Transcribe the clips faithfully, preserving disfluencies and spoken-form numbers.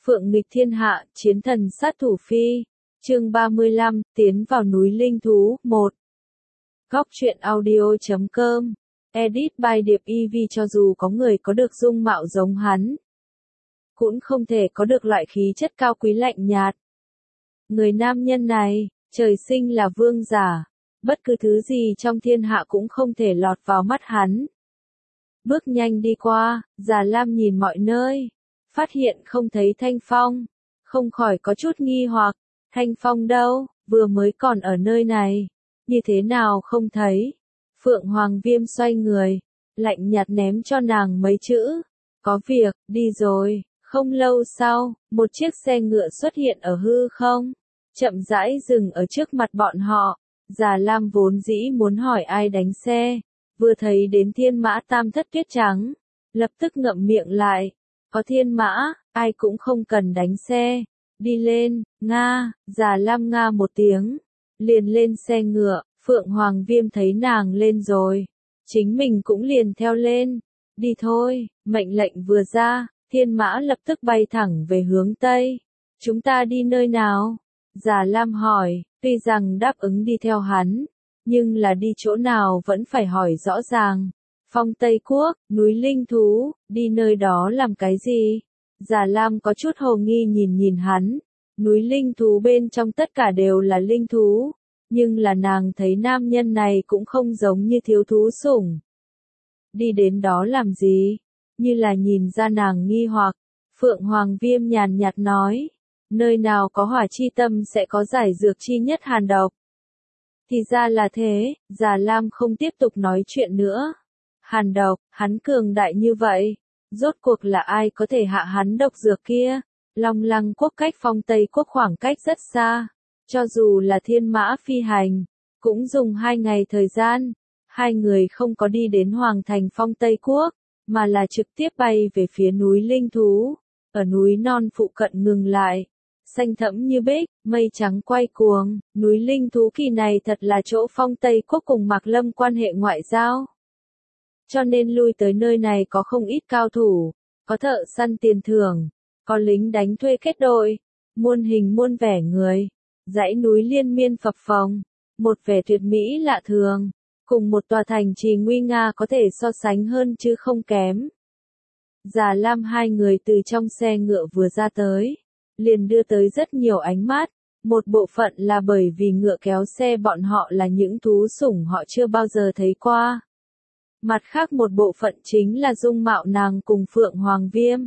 Phượng nghịch thiên hạ, chiến thần sát thủ phi. Chương ba mươi lăm, tiến vào núi linh thú, một. Góc truyện audio chấm com. Edit by Điệp e vê. Cho dù có người có được dung mạo giống hắn, cũng không thể có được loại khí chất cao quý lạnh nhạt. Người nam nhân này, trời sinh là vương giả, bất cứ thứ gì trong thiên hạ cũng không thể lọt vào mắt hắn. Bước nhanh đi qua, Già Lam nhìn mọi nơi, phát hiện không thấy Thanh Phong, không khỏi có chút nghi hoặc, Thanh Phong đâu, vừa mới còn ở nơi này, như thế nào không thấy. Phượng Hoàng Viêm xoay người, lạnh nhạt ném cho nàng mấy chữ, có việc, đi rồi. Không lâu sau, một chiếc xe ngựa xuất hiện ở hư không, chậm rãi dừng ở trước mặt bọn họ. Già Lam vốn dĩ muốn hỏi ai đánh xe, vừa thấy đến thiên mã tam thất tuyết trắng, lập tức ngậm miệng lại, có thiên mã, ai cũng không cần đánh xe, đi lên, Nga. Già Lam nga một tiếng, liền lên xe ngựa. Phượng Hoàng Viêm thấy nàng lên rồi, chính mình cũng liền theo lên, đi thôi. Mệnh lệnh vừa ra, thiên mã lập tức bay thẳng về hướng Tây. Chúng ta đi nơi nào? Già Lam hỏi, tuy rằng đáp ứng đi theo hắn, nhưng là đi chỗ nào vẫn phải hỏi rõ ràng. Phong Tây Quốc, núi linh thú, đi nơi đó làm cái gì? Già Lam có chút hồ nghi nhìn nhìn hắn, núi linh thú bên trong tất cả đều là linh thú, nhưng là nàng thấy nam nhân này cũng không giống như thiếu thú sủng. Đi đến đó làm gì? Như là nhìn ra nàng nghi hoặc, Phượng Hoàng Viêm nhàn nhạt nói, nơi nào có hỏa chi tâm sẽ có giải dược chi nhất hàn độc. Thì ra là thế. Già Lam không tiếp tục nói chuyện nữa. Hàn độc, hắn cường đại như vậy, rốt cuộc là ai có thể hạ hắn độc dược kia? Long Lăng Quốc cách Phong Tây Quốc khoảng cách rất xa, cho dù là thiên mã phi hành, cũng dùng hai ngày thời gian. Hai người không có đi đến Hoàng thành Phong Tây Quốc, mà là trực tiếp bay về phía núi linh thú. Ở núi non phụ cận ngừng lại, xanh thẫm như bích, mây trắng quay cuồng. Núi linh thú kỳ này thật là chỗ Phong Tây Quốc cùng Mạc Lâm quan hệ ngoại giao, cho nên lui tới nơi này có không ít cao thủ, có thợ săn tiền thưởng, có lính đánh thuê kết đội, muôn hình muôn vẻ người. Dãy núi liên miên phập phồng, một vẻ tuyệt mỹ lạ thường, cùng một tòa thành trì nguy nga có thể so sánh hơn chứ không kém. Già Lam hai người từ trong xe ngựa vừa ra tới, liền đưa tới rất nhiều ánh mắt. Một bộ phận là bởi vì ngựa kéo xe bọn họ là những thú sủng họ chưa bao giờ thấy qua. Mặt khác một bộ phận chính là dung mạo nàng cùng Phượng Hoàng Viêm.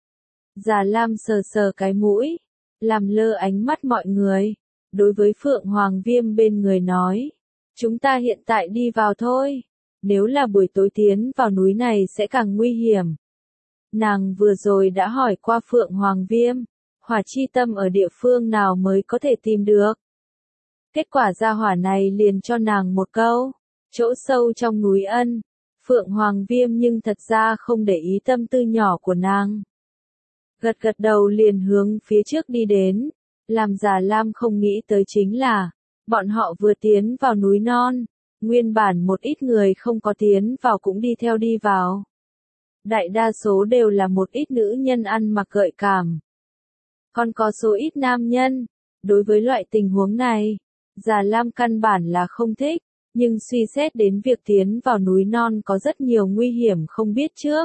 Già Lam sờ sờ cái mũi, làm lơ ánh mắt mọi người, đối với Phượng Hoàng Viêm bên người nói, chúng ta hiện tại đi vào thôi, nếu là buổi tối tiến vào núi này sẽ càng nguy hiểm. Nàng vừa rồi đã hỏi qua Phượng Hoàng Viêm, hỏa chi tâm ở địa phương nào mới có thể tìm được. Kết quả gia hỏa này liền cho nàng một câu, chỗ sâu trong núi Ân. Phượng Hoàng Viêm nhưng thật ra không để ý tâm tư nhỏ của nàng, gật gật đầu liền hướng phía trước đi đến. Làm Già Lam không nghĩ tới chính là, bọn họ vừa tiến vào núi non, nguyên bản một ít người không có tiến vào cũng đi theo đi vào. Đại đa số đều là một ít nữ nhân ăn mặc gợi cảm, còn có số ít nam nhân. Đối với loại tình huống này, Già Lam căn bản là không thích, nhưng suy xét đến việc tiến vào núi non có rất nhiều nguy hiểm không biết trước,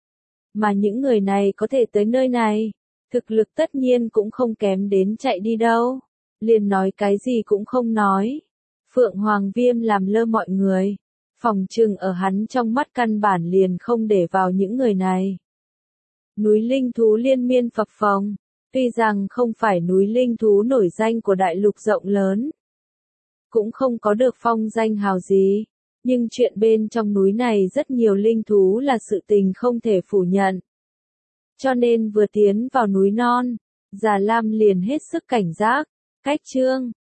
mà những người này có thể tới nơi này, thực lực tất nhiên cũng không kém đến chạy đi đâu, liền nói cái gì cũng không nói. Phượng Hoàng Viêm làm lơ mọi người, phòng trừng ở hắn trong mắt căn bản liền không để vào những người này. Núi linh thú liên miên phập phồng, tuy rằng không phải núi linh thú nổi danh của đại lục rộng lớn, cũng không có được phong danh hào gì, nhưng chuyện bên trong núi này rất nhiều linh thú là sự tình không thể phủ nhận. Cho nên vừa tiến vào núi non, Già Lam liền hết sức cảnh giác. Cách chương,